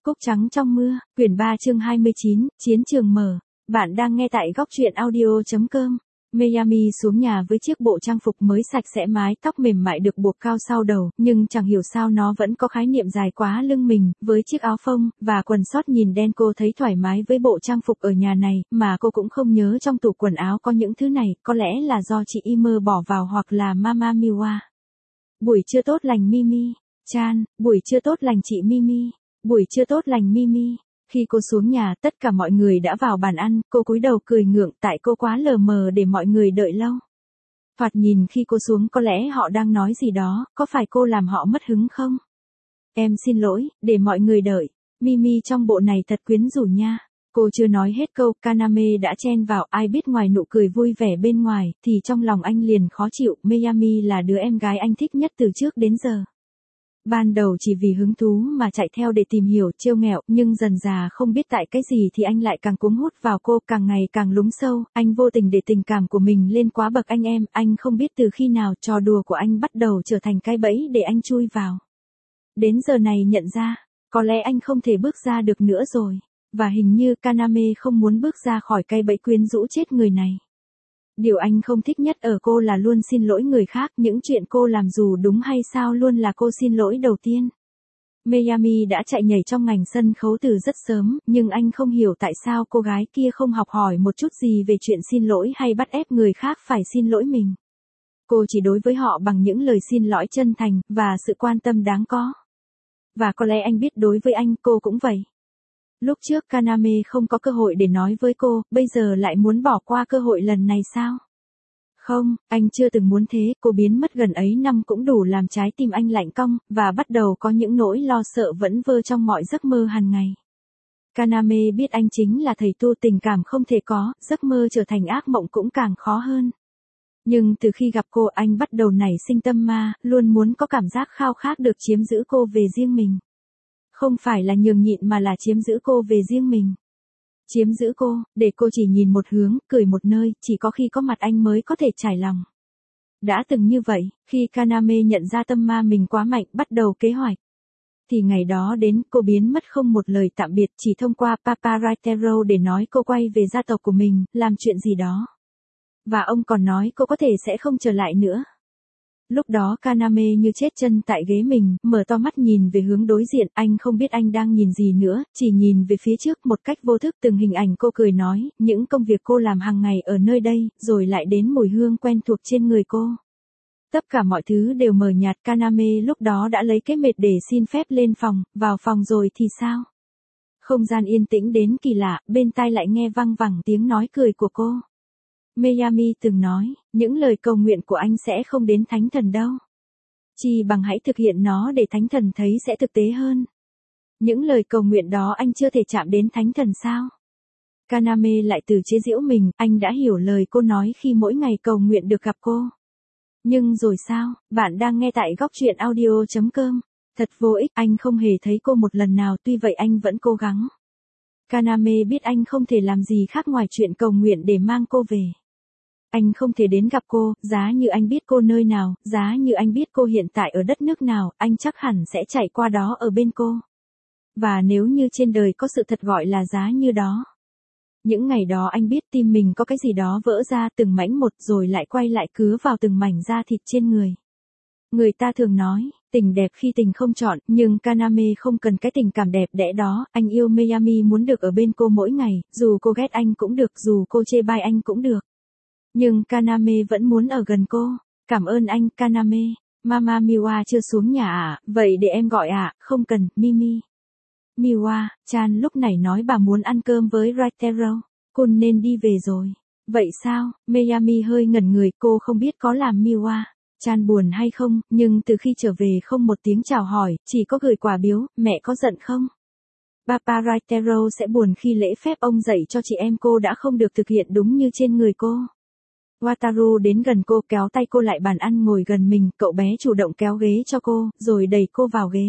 Cúc trắng trong mưa, quyển 3 chương 29, chiến trường mở. Bạn đang nghe tại góc truyện audio.com. Miami xuống nhà với chiếc bộ trang phục mới sạch sẽ, mái tóc mềm mại được buộc cao sau đầu, nhưng chẳng hiểu sao nó vẫn có khái niệm dài quá lưng mình, với chiếc áo phông và quần sót nhìn đen. Cô thấy thoải mái với bộ trang phục ở nhà này, mà cô cũng không nhớ trong tủ quần áo có những thứ này, có lẽ là do chị Imer bỏ vào hoặc là Mama Miwa. Buổi trưa tốt lành Mimi. Chan, buổi trưa tốt lành chị Mimi. Buổi trưa tốt lành Mimi. Khi cô xuống nhà, tất cả mọi người đã vào bàn ăn, cô cúi đầu cười ngượng tại cô quá lờ mờ để mọi người đợi lâu. Thoạt nhìn khi cô xuống có lẽ họ đang nói gì đó, có phải cô làm họ mất hứng không? Em xin lỗi, để mọi người đợi. Mimi trong bộ này thật quyến rũ nha. Cô chưa nói hết câu, Kaname đã chen vào, ai biết ngoài nụ cười vui vẻ bên ngoài, thì trong lòng anh liền khó chịu. Miami là đứa em gái anh thích nhất từ trước đến giờ. Ban đầu chỉ vì hứng thú mà chạy theo để tìm hiểu, trêu nghẹo, nhưng dần dà không biết tại cái gì thì anh lại càng cuống hút vào cô, càng ngày càng lún sâu, anh vô tình để tình cảm của mình lên quá bậc anh không biết từ khi nào trò đùa của anh bắt đầu trở thành cái bẫy để anh chui vào. Đến giờ này nhận ra, có lẽ anh không thể bước ra được nữa rồi, và hình như Kaname không muốn bước ra khỏi cái bẫy quyến rũ chết người này. Điều anh không thích nhất ở cô là luôn xin lỗi người khác, những chuyện cô làm dù đúng hay sao luôn là cô xin lỗi đầu tiên. Miami đã chạy nhảy trong ngành sân khấu từ rất sớm, nhưng anh không hiểu tại sao cô gái kia không học hỏi một chút gì về chuyện xin lỗi hay bắt ép người khác phải xin lỗi mình. Cô chỉ đối với họ bằng những lời xin lỗi chân thành, và sự quan tâm đáng có. Và có lẽ anh biết đối với anh, cô cũng vậy. Lúc trước Kaname không có cơ hội để nói với cô, bây giờ lại muốn bỏ qua cơ hội lần này sao? Không, anh chưa từng muốn thế, cô biến mất gần ấy năm cũng đủ làm trái tim anh lạnh cong, và bắt đầu có những nỗi lo sợ vẫn vơ trong mọi giấc mơ hàng ngày. Kaname biết anh chính là thầy tu tình cảm không thể có, giấc mơ trở thành ác mộng cũng càng khó hơn. Nhưng từ khi gặp cô anh bắt đầu nảy sinh tâm ma, luôn muốn có cảm giác khao khát được chiếm giữ cô về riêng mình. Không phải là nhường nhịn mà là chiếm giữ cô về riêng mình. Chiếm giữ cô, để cô chỉ nhìn một hướng, cười một nơi, chỉ có khi có mặt anh mới có thể trải lòng. Đã từng như vậy, khi Kaname nhận ra tâm ma mình quá mạnh, bắt đầu kế hoạch. Thì ngày đó đến, cô biến mất không một lời tạm biệt, chỉ thông qua Papa Raitero để nói cô quay về gia tộc của mình, làm chuyện gì đó. Và ông còn nói cô có thể sẽ không trở lại nữa. Lúc đó Kaname như chết chân tại ghế mình, mở to mắt nhìn về hướng đối diện, anh không biết anh đang nhìn gì nữa, chỉ nhìn về phía trước một cách vô thức. Từng hình ảnh cô cười nói, những công việc cô làm hàng ngày ở nơi đây, rồi lại đến mùi hương quen thuộc trên người cô. Tất cả mọi thứ đều mờ nhạt. Kaname lúc đó đã lấy cái mệt để xin phép lên phòng, vào phòng rồi thì sao? Không gian yên tĩnh đến kỳ lạ, bên tai lại nghe văng vẳng tiếng nói cười của cô. Miami từng nói, những lời cầu nguyện của anh sẽ không đến thánh thần đâu. Chỉ bằng hãy thực hiện nó để thánh thần thấy sẽ thực tế hơn. Những lời cầu nguyện đó anh chưa thể chạm đến thánh thần sao? Kaname lại tự chế giễu mình, anh đã hiểu lời cô nói khi mỗi ngày cầu nguyện được gặp cô. Nhưng rồi sao? Bạn đang nghe tại góc truyện audio.com. Thật vô ích, anh không hề thấy cô một lần nào, tuy vậy anh vẫn cố gắng. Kaname biết anh không thể làm gì khác ngoài chuyện cầu nguyện để mang cô về. Anh không thể đến gặp cô, giá như anh biết cô nơi nào, giá như anh biết cô hiện tại ở đất nước nào, anh chắc hẳn sẽ chạy qua đó ở bên cô. Và nếu như trên đời có sự thật gọi là giá như đó. Những ngày đó anh biết tim mình có cái gì đó vỡ ra từng mảnh một rồi lại quay lại cứa vào từng mảnh da thịt trên người. Người ta thường nói, tình đẹp khi tình không chọn, nhưng Kaname không cần cái tình cảm đẹp đẽ đó, anh yêu Miami muốn được ở bên cô mỗi ngày, dù cô ghét anh cũng được, dù cô chê bai anh cũng được. Nhưng Kaname vẫn muốn ở gần cô. Cảm ơn anh, Kaname. Mama Miwa chưa xuống nhà à, vậy để em gọi à, không cần, Mimi. Miwa, Chan lúc này nói bà muốn ăn cơm với Raitero. Cô nên đi về rồi. Vậy sao? Miami hơi ngẩn người, cô không biết có làm Miwa Chan buồn hay không, nhưng từ khi trở về không một tiếng chào hỏi, chỉ có gửi quà biếu, mẹ có giận không? Papa Raitero sẽ buồn khi lễ phép ông dạy cho chị em cô đã không được thực hiện đúng như trên người cô. Wataru đến gần cô, kéo tay cô lại bàn ăn ngồi gần mình, cậu bé chủ động kéo ghế cho cô, rồi đẩy cô vào ghế.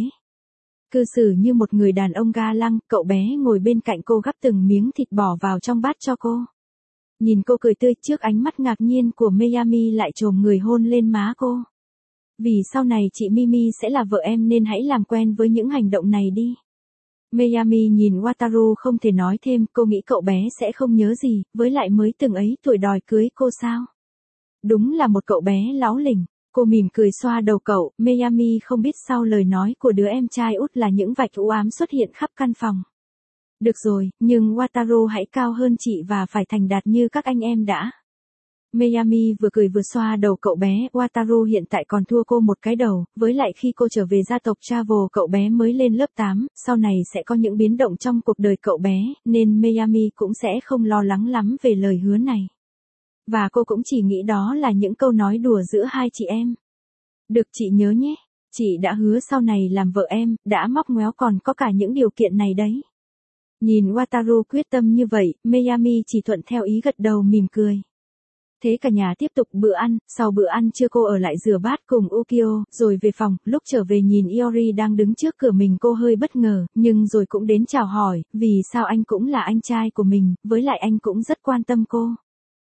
Cư xử như một người đàn ông ga lăng, cậu bé ngồi bên cạnh cô gắp từng miếng thịt bỏ vào trong bát cho cô. Nhìn cô cười tươi, trước ánh mắt ngạc nhiên của Miami lại chồm người hôn lên má cô. Vì sau này chị Mimi sẽ là vợ em nên hãy làm quen với những hành động này đi. Miami nhìn Wataru không thể nói thêm, cô nghĩ cậu bé sẽ không nhớ gì, với lại mới từng ấy tuổi đòi cưới cô sao. Đúng là một cậu bé láu lỉnh. Cô mỉm cười xoa đầu cậu, Miami không biết sau lời nói của đứa em trai út là những vạch u ám xuất hiện khắp căn phòng. Được rồi, nhưng Wataru hãy cao hơn chị và phải thành đạt như các anh em đã. Miami vừa cười vừa xoa đầu cậu bé, Wataru hiện tại còn thua cô một cái đầu, với lại khi cô trở về gia tộc Travel cậu bé mới lên lớp 8, sau này sẽ có những biến động trong cuộc đời cậu bé, nên Miami cũng sẽ không lo lắng lắm về lời hứa này. Và cô cũng chỉ nghĩ đó là những câu nói đùa giữa hai chị em. Được chị nhớ nhé, chị đã hứa sau này làm vợ em, đã móc ngoéo còn có cả những điều kiện này đấy. Nhìn Wataru quyết tâm như vậy, Miami chỉ thuận theo ý gật đầu mỉm cười. Thế cả nhà tiếp tục bữa ăn, sau bữa ăn trưa cô ở lại rửa bát cùng Ukyo, rồi về phòng, lúc trở về nhìn Iori đang đứng trước cửa mình cô hơi bất ngờ, nhưng rồi cũng đến chào hỏi, vì sao anh cũng là anh trai của mình, với lại anh cũng rất quan tâm cô.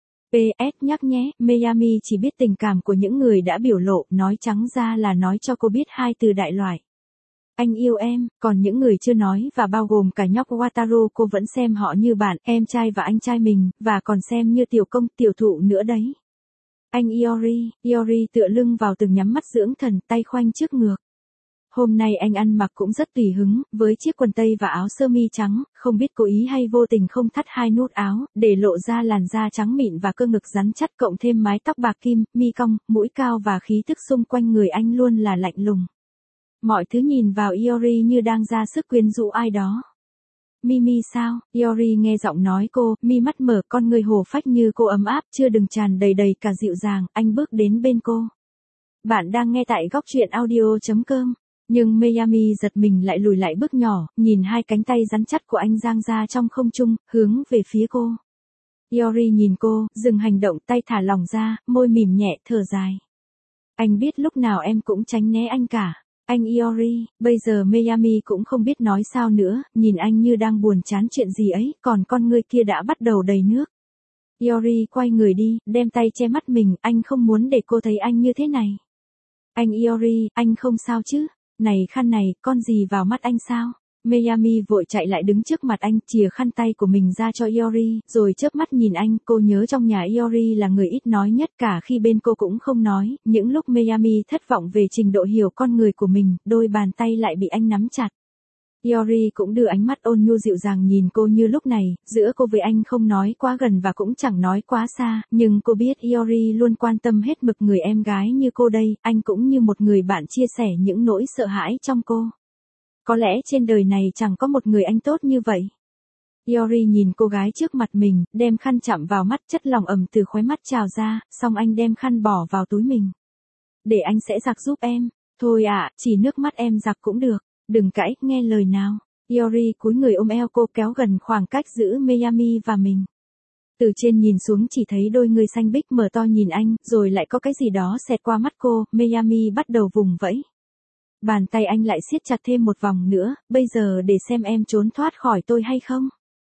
PS nhắc nhé, Miami chỉ biết tình cảm của những người đã biểu lộ, nói trắng ra là nói cho cô biết hai từ đại loại. Anh yêu em, còn những người chưa nói và bao gồm cả nhóc Wataru cô vẫn xem họ như bạn, em trai và anh trai mình, và còn xem như tiểu công, tiểu thụ nữa đấy. Anh Iori tựa lưng vào từng nhắm mắt dưỡng thần, tay khoanh trước ngược. Hôm nay anh ăn mặc cũng rất tùy hứng, với chiếc quần tây và áo sơ mi trắng, không biết cố ý hay vô tình không thắt hai nút áo, để lộ ra làn da trắng mịn và cơ ngực rắn chắc cộng thêm mái tóc bạc kim, mi cong, mũi cao và khí thức xung quanh người anh luôn là lạnh lùng. Mọi thứ nhìn vào Iori như đang ra sức quyến rũ ai đó. Mimi sao? Iori nghe giọng nói cô, mi mắt mở con người hồ phách như cô ấm áp, chưa đừng tràn đầy đầy cả dịu dàng, anh bước đến bên cô. Bạn đang nghe tại góc truyện audio.com. Nhưng Miami giật mình lại lùi lại bước nhỏ, nhìn hai cánh tay rắn chắc của anh dang ra trong không trung, hướng về phía cô. Iori nhìn cô, dừng hành động tay thả lỏng ra, môi mỉm nhẹ, thở dài. Anh biết lúc nào em cũng tránh né anh cả. Anh Iori, bây giờ Miami cũng không biết nói sao nữa, nhìn anh như đang buồn chán chuyện gì ấy, còn con người kia đã bắt đầu đầy nước. Iori quay người đi, đem tay che mắt mình, anh không muốn để cô thấy anh như thế này. Anh Iori, anh không sao chứ? Này khăn này, con gì vào mắt anh sao? Miami vội chạy lại đứng trước mặt anh, chìa khăn tay của mình ra cho Iori, rồi chớp mắt nhìn anh, cô nhớ trong nhà Iori là người ít nói nhất cả khi bên cô cũng không nói, những lúc Miami thất vọng về trình độ hiểu con người của mình, đôi bàn tay lại bị anh nắm chặt. Iori cũng đưa ánh mắt ôn nhu dịu dàng nhìn cô như lúc này, giữa cô với anh không nói quá gần và cũng chẳng nói quá xa, nhưng cô biết Iori luôn quan tâm hết mực người em gái như cô đây, anh cũng như một người bạn chia sẻ những nỗi sợ hãi trong cô. Có lẽ trên đời này chẳng có một người anh tốt như vậy. Iori nhìn cô gái trước mặt mình, đem khăn chạm vào mắt, chất lỏng ẩm từ khóe mắt trào ra, xong anh đem khăn bỏ vào túi mình. Để anh sẽ giặt giúp em. Thôi ạ, chỉ nước mắt em giặt cũng được. Đừng cãi, nghe lời nào. Iori cúi người ôm eo cô kéo gần khoảng cách giữa Miami và mình. Từ trên nhìn xuống chỉ thấy đôi người xanh biếc mở to nhìn anh, rồi lại có cái gì đó xẹt qua mắt cô, Miami bắt đầu vùng vẫy. Bàn tay anh lại siết chặt thêm một vòng nữa, bây giờ để xem em trốn thoát khỏi tôi hay không.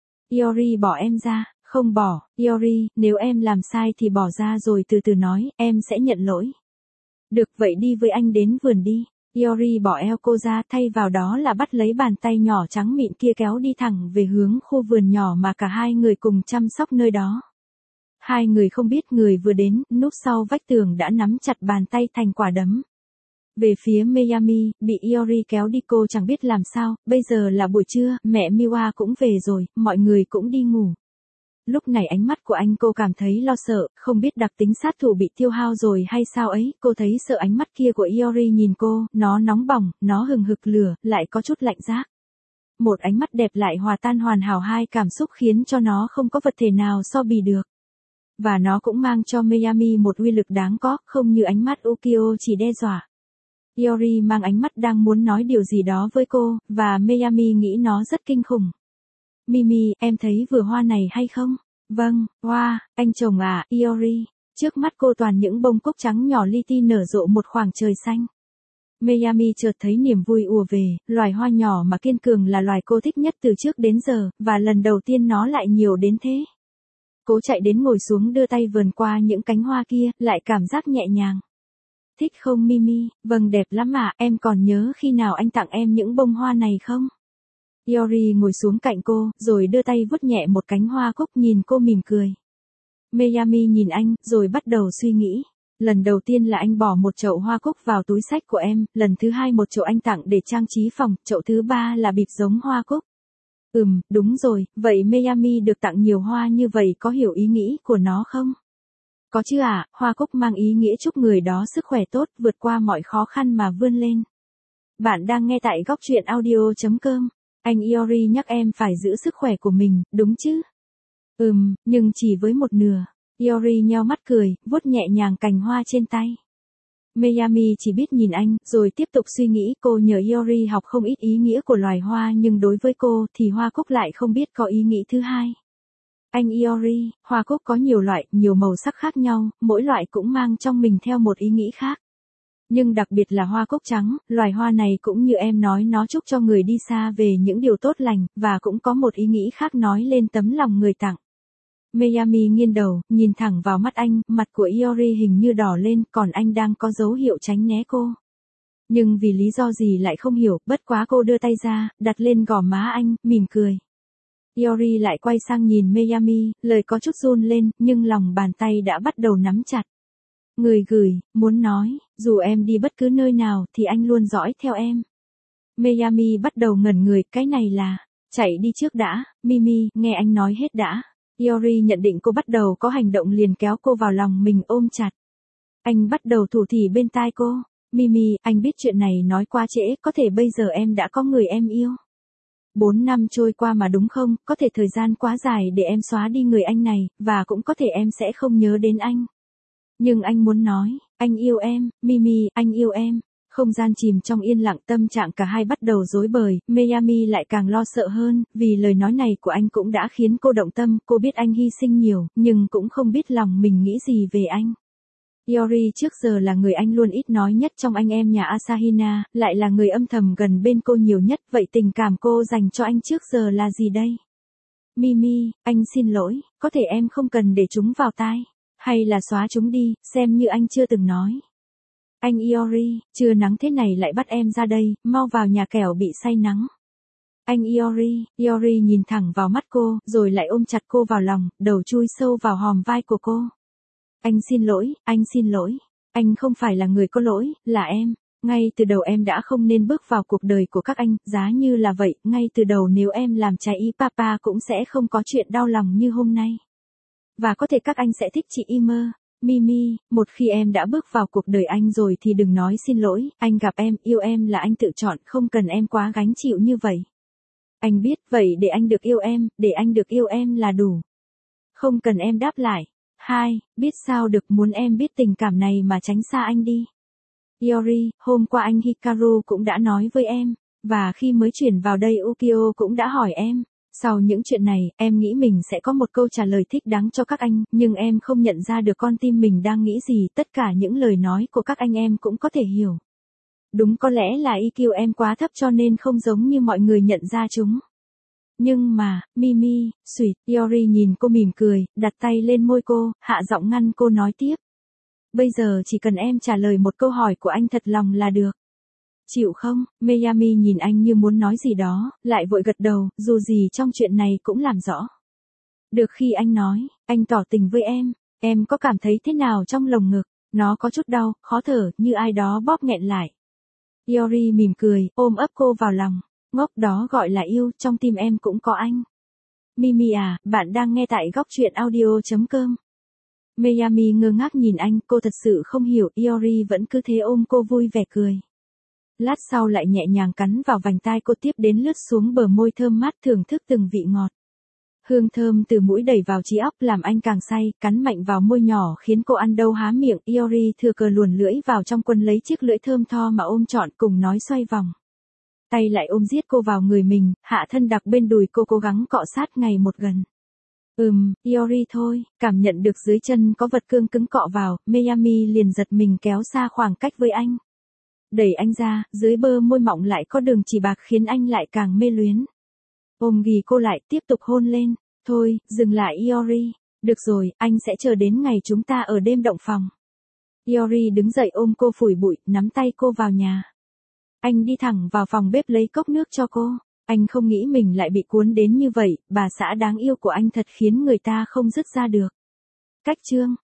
Iori bỏ em ra, không bỏ, Iori, nếu em làm sai thì bỏ ra rồi từ từ nói, em sẽ nhận lỗi. Được vậy đi với anh đến vườn đi. Iori bỏ eo cô ra thay vào đó là bắt lấy bàn tay nhỏ trắng mịn kia kéo đi thẳng về hướng khu vườn nhỏ mà cả hai người cùng chăm sóc nơi đó. Hai người không biết người vừa đến, núp sau vách tường đã nắm chặt bàn tay thành quả đấm. Về phía Miami, bị Iori kéo đi cô chẳng biết làm sao, bây giờ là buổi trưa, mẹ Miwa cũng về rồi, mọi người cũng đi ngủ. Lúc này ánh mắt của anh cô cảm thấy lo sợ, không biết đặc tính sát thủ bị tiêu hao rồi hay sao ấy, cô thấy sợ ánh mắt kia của Iori nhìn cô, nó nóng bỏng, nó hừng hực lửa, lại có chút lạnh rác. Một ánh mắt đẹp lại hòa tan hoàn hảo hai cảm xúc khiến cho nó không có vật thể nào so bì được. Và nó cũng mang cho Miami một uy lực đáng có, không như ánh mắt Ukyo chỉ đe dọa. Iori mang ánh mắt đang muốn nói điều gì đó với cô, và Miami nghĩ nó rất kinh khủng. Mimi, em thấy vừa hoa này hay không? Vâng, hoa, anh chồng à, Iori. Trước mắt cô toàn những bông cúc trắng nhỏ li ti nở rộ một khoảng trời xanh. Miami chợt thấy niềm vui ùa về, loài hoa nhỏ mà kiên cường là loài cô thích nhất từ trước đến giờ, và lần đầu tiên nó lại nhiều đến thế. Cô chạy đến ngồi xuống đưa tay vườn qua những cánh hoa kia, lại cảm giác nhẹ nhàng. Thích không Mimi? Vâng đẹp lắm ạ, em còn nhớ khi nào anh tặng em những bông hoa này không? Iori ngồi xuống cạnh cô, rồi đưa tay vuốt nhẹ một cánh hoa cúc nhìn cô mỉm cười. Miyami nhìn anh, rồi bắt đầu suy nghĩ. Lần đầu tiên là anh bỏ một chậu hoa cúc vào túi xách của em, lần thứ hai một chậu anh tặng để trang trí phòng, chậu thứ ba là bịp giống hoa cúc. Đúng rồi, vậy Miyami được tặng nhiều hoa như vậy có hiểu ý nghĩ của nó không? Có chứ ạ, hoa cúc mang ý nghĩa chúc người đó sức khỏe tốt, vượt qua mọi khó khăn mà vươn lên. Bạn đang nghe tại góc truyện audio.com. Anh Iori nhắc em phải giữ sức khỏe của mình, đúng chứ? Nhưng chỉ với một nửa. Iori nheo mắt cười, vuốt nhẹ nhàng cành hoa trên tay. Miyami chỉ biết nhìn anh, rồi tiếp tục suy nghĩ. Cô nhờ Iori học không ít ý nghĩa của loài hoa, nhưng đối với cô thì hoa cúc lại không biết có ý nghĩ thứ hai. Anh Iori, hoa cúc có nhiều loại, nhiều màu sắc khác nhau, mỗi loại cũng mang trong mình theo một ý nghĩ khác. Nhưng đặc biệt là hoa cúc trắng, loài hoa này cũng như em nói nó chúc cho người đi xa về những điều tốt lành, và cũng có một ý nghĩ khác nói lên tấm lòng người tặng. Miyami nghiêng đầu, nhìn thẳng vào mắt anh, mặt của Iori hình như đỏ lên, còn anh đang có dấu hiệu tránh né cô. Nhưng vì lý do gì lại không hiểu, bất quá cô đưa tay ra, đặt lên gò má anh, mỉm cười. Iori lại quay sang nhìn Miyami, lời có chút run lên, nhưng lòng bàn tay đã bắt đầu nắm chặt. Người gửi, muốn nói, dù em đi bất cứ nơi nào thì anh luôn dõi theo em. Miyami bắt đầu ngẩn người, cái này là, chạy đi trước đã, Mimi, nghe anh nói hết đã. Iori nhận định cô bắt đầu có hành động liền kéo cô vào lòng mình ôm chặt. Anh bắt đầu thủ thỉ bên tai cô. Mimi, anh biết chuyện này nói quá trễ, có thể bây giờ em đã có người em yêu. 4 năm trôi qua mà đúng không, có thể thời gian quá dài để em xóa đi người anh này, và cũng có thể em sẽ không nhớ đến anh. Nhưng anh muốn nói, anh yêu em, Mimi, anh yêu em. Không gian chìm trong yên lặng, tâm trạng cả hai bắt đầu rối bời, Miyami lại càng lo sợ hơn, vì lời nói này của anh cũng đã khiến cô động tâm, cô biết anh hy sinh nhiều, nhưng cũng không biết lòng mình nghĩ gì về anh. Iori trước giờ là người anh luôn ít nói nhất trong anh em nhà Asahina, lại là người âm thầm gần bên cô nhiều nhất, vậy tình cảm cô dành cho anh trước giờ là gì đây? Mimi, anh xin lỗi, có thể em không cần để chúng vào tai, hay là xóa chúng đi, xem như anh chưa từng nói. Anh Iori, trưa nắng thế này lại bắt em ra đây, mau vào nhà kẻo bị say nắng. Anh Iori nhìn thẳng vào mắt cô, rồi lại ôm chặt cô vào lòng, đầu chui sâu vào hòm vai của cô. Anh xin lỗi, anh không phải là người có lỗi, là em. Ngay từ đầu em đã không nên bước vào cuộc đời của các anh, giá như là vậy, ngay từ đầu nếu em làm trái ý papa cũng sẽ không có chuyện đau lòng như hôm nay. Và có thể các anh sẽ thích chị Imer. Mimi, một khi em đã bước vào cuộc đời anh rồi thì đừng nói xin lỗi, anh gặp em, yêu em là anh tự chọn, không cần em quá gánh chịu như vậy. Anh biết, vậy để anh được yêu em là đủ. Không cần em đáp lại. 2. Biết sao được, muốn em biết tình cảm này mà tránh xa anh đi. Iori, hôm qua anh Hikaru cũng đã nói với em, và khi mới chuyển vào đây Ukyo cũng đã hỏi em. Sau những chuyện này, em nghĩ mình sẽ có một câu trả lời thích đáng cho các anh, nhưng em không nhận ra được con tim mình đang nghĩ gì, tất cả những lời nói của các anh em cũng có thể hiểu. Đúng, có lẽ là EQ em quá thấp cho nên không giống như mọi người nhận ra chúng. Nhưng mà, Mimi, sweet, Iori nhìn cô mỉm cười, đặt tay lên môi cô, hạ giọng ngăn cô nói tiếp. Bây giờ chỉ cần em trả lời một câu hỏi của anh thật lòng là được. Chịu không? Miyami nhìn anh như muốn nói gì đó, lại vội gật đầu, dù gì trong chuyện này cũng làm rõ. Được, khi anh nói, anh tỏ tình với em có cảm thấy thế nào trong lồng ngực? Nó có chút đau, khó thở, như ai đó bóp nghẹn lại. Iori mỉm cười, ôm ấp cô vào lòng. Ngốc, đó gọi là yêu, trong tim em cũng có anh. Mimi à, bạn đang nghe tại góc truyện audio.com. Miyami ngơ ngác nhìn anh, cô thật sự không hiểu, Iori vẫn cứ thế ôm cô vui vẻ cười. Lát sau lại nhẹ nhàng cắn vào vành tai cô, tiếp đến lướt xuống bờ môi thơm mát, thưởng thức từng vị ngọt. Hương thơm từ mũi đẩy vào trí óc làm anh càng say, cắn mạnh vào môi nhỏ khiến cô ăn đâu há miệng. Iori thừa cơ luồn lưỡi vào trong quần lấy chiếc lưỡi thơm tho mà ôm trọn, cùng nói xoay vòng. Tay lại ôm giết cô vào người mình, hạ thân đặt bên đùi cô cố gắng cọ sát ngày một gần. Iori thôi, cảm nhận được dưới chân có vật cương cứng cọ vào, Miyami liền giật mình kéo xa khoảng cách với anh. Đẩy anh ra, dưới bờ môi mọng lại có đường chỉ bạc khiến anh lại càng mê luyến. Ôm ghì cô lại, tiếp tục hôn lên. Thôi, dừng lại Iori. Được rồi, anh sẽ chờ đến ngày chúng ta ở đêm động phòng. Iori đứng dậy ôm cô phủi bụi, nắm tay cô vào nhà. Anh đi thẳng vào phòng bếp lấy cốc nước cho cô. Anh không nghĩ mình lại bị cuốn đến như vậy, bà xã đáng yêu của anh thật khiến người ta không dứt ra được. Cách chương